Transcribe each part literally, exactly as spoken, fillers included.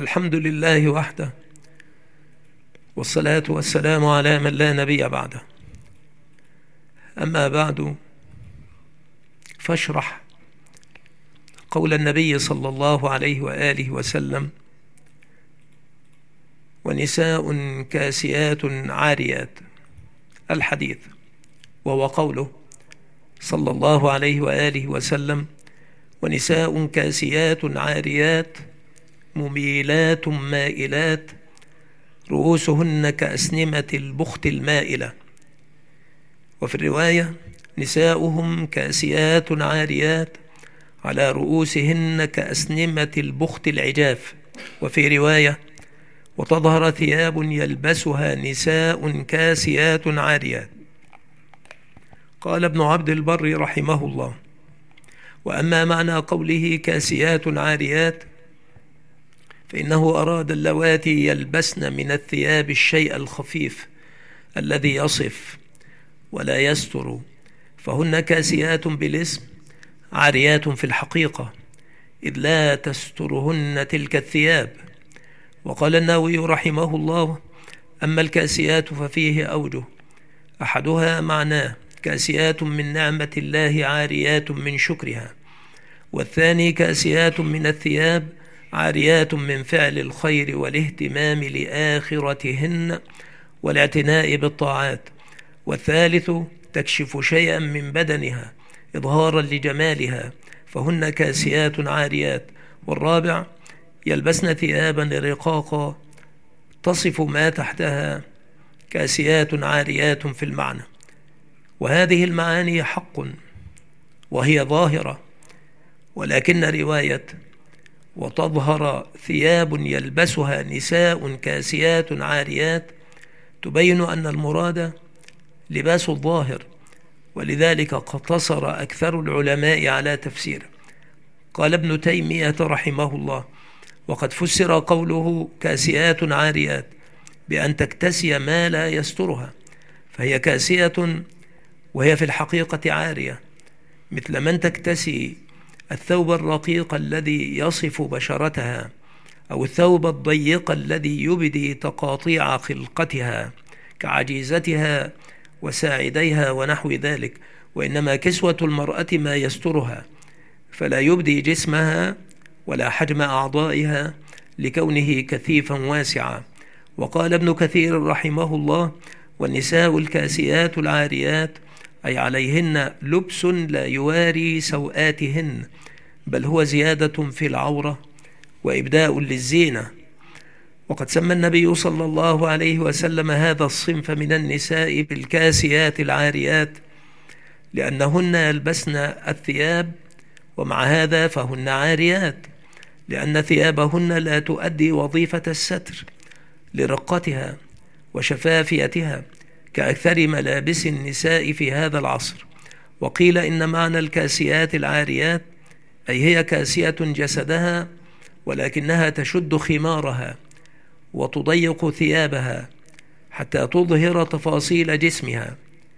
الحمد لله وحده، والصلاة والسلام على من لا نبي بعده. أما بعد، فاشرح قول النبي صلى الله عليه وآله وسلم: ونساء كاسيات عاريات، الحديث، وهو قوله صلى الله عليه وآله وسلم: ونساء كاسيات عاريات مميلات مائلات رؤوسهن كأسنمة البخت المائلة. وفي الرواية: نساؤهم كاسيات عاريات على رؤوسهن كأسنمة البخت العجاف. وفي رواية: وتظهر ثياب يلبسها نساء كاسيات عاريات. قال ابن عبد البر رحمه الله: وأما معنى قوله كاسيات عاريات فإنه أراد اللواتي يلبسن من الثياب الشيء الخفيف الذي يصف ولا يستر، فهن كاسيات بالاسم عاريات في الحقيقة، إذ لا تسترهن تلك الثياب. وقال النووي رحمه الله: أما الكاسيات ففيه أوجه، أحدها معناه كاسيات من نعمة الله عاريات من شكرها، والثاني كاسيات من الثياب عاريات من فعل الخير والاهتمام لآخرتهن والاعتناء بالطاعات، والثالث تكشف شيئا من بدنها إظهارا لجمالها، فهن كاسيات عاريات، والرابع يلبسن ثيابا رقاقا تصف ما تحتها، كاسيات عاريات في المعنى. وهذه المعاني حق وهي ظاهرة، ولكن رواية وتظهر ثياب يلبسها نساء كاسيات عاريات تبين أن المراد لباس الظاهر، ولذلك اقتصر أكثر العلماء على تفسيره. قال ابن تيمية رحمه الله: وقد فسر قوله كاسيات عاريات بأن تكتسي ما لا يسترها، فهي كاسية وهي في الحقيقة عارية، مثل من تكتسي الثوب الرقيق الذي يصف بشرتها، أو الثوب الضيق الذي يبدي تقاطيع خلقتها كعجيزتها وساعديها ونحو ذلك. وإنما كسوة المرأة ما يسترها، فلا يبدي جسمها ولا حجم أعضائها لكونه كثيفا واسعا. وقال ابن كثير رحمه الله: والنساء الكاسيات العاريات أي عليهن لبس لا يواري سوآتهن، بل هو زيادة في العورة وإبداء للزينة. وقد سمى النبي صلى الله عليه وسلم هذا الصنف من النساء بالكاسيات العاريات لأنهن يلبسن الثياب، ومع هذا فهن عاريات، لأن ثيابهن لا تؤدي وظيفة الستر لرقتها وشفافيتها كأكثر ملابس النساء في هذا العصر. وقيل إن معنى الكاسيات العاريات أي هي كاسية جسدها، ولكنها تشد خمارها وتضيق ثيابها حتى تظهر تفاصيل جسمها،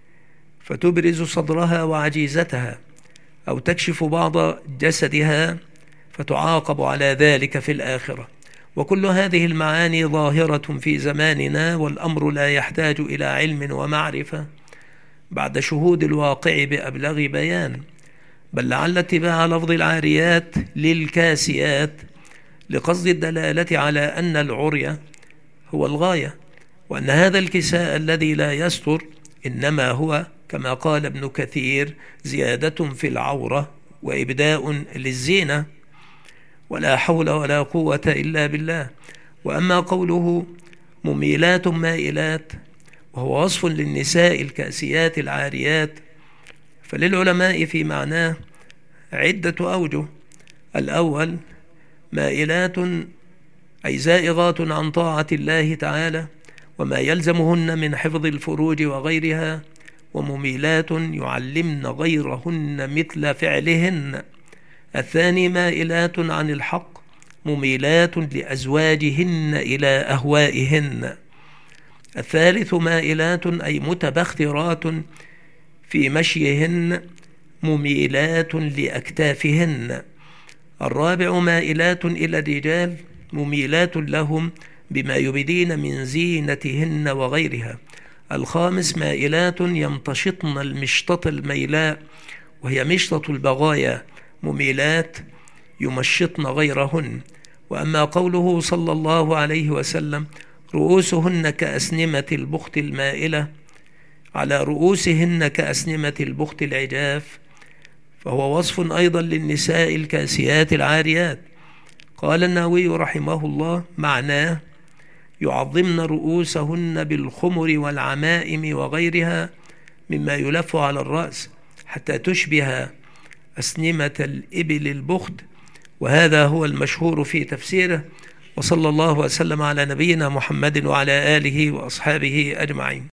فتبرز صدرها وعجيزتها، أو تكشف بعض جسدها فتعاقب على ذلك في الآخرة. وكل هذه المعاني ظاهرة في زماننا، والأمر لا يحتاج إلى علم ومعرفة بعد شهود الواقع بأبلغ بيان، بل لعل اتباع لفظ العاريات للكاسيات لقصد الدلالة على أن العري هو الغاية، وأن هذا الكساء الذي لا يستر إنما هو كما قال ابن كثير زيادة في العورة وإبداء للزينة، ولا حول ولا قوة إلا بالله. وأما قوله مميلات مائلات وهو وصف للنساء الكاسيات العاريات، فللعلماء في معناه عدة أوجه. الأول: مائلات أي زائغات عن طاعة الله تعالى وما يلزمهن من حفظ الفروج وغيرها، ومميلات يعلمن غيرهن مثل فعلهن. الثاني: مائلات عن الحق مميلات لأزواجهن إلى أهوائهن. الثالث: مائلات أي متبخترات في مشيهن مميلات لأكتافهن. الرابع: مائلات إلى الرجال مميلات لهم بما يبدين من زينتهن وغيرها. الخامس مائلات يمتشطن المشطة الميلاء، وهي مشطة البغايا، مميلات يمشطن غيرهن. وأما قوله صلى الله عليه وسلم رؤوسهن كأسنمة البخت المائلة على رؤوسهن كأسنمة البخت العجاف، فهو وصف أيضا للنساء الكاسيات العاريات. قال النووي رحمه الله معناه يعظمن رؤوسهن بالخمر والعمائم وغيرها مما يلف على الرأس حتى تشبه أسنمة الإبل البخت، وهذا هو المشهور في تفسيره. وصلى الله وسلم على نبينا محمد وعلى آله وأصحابه أجمعين.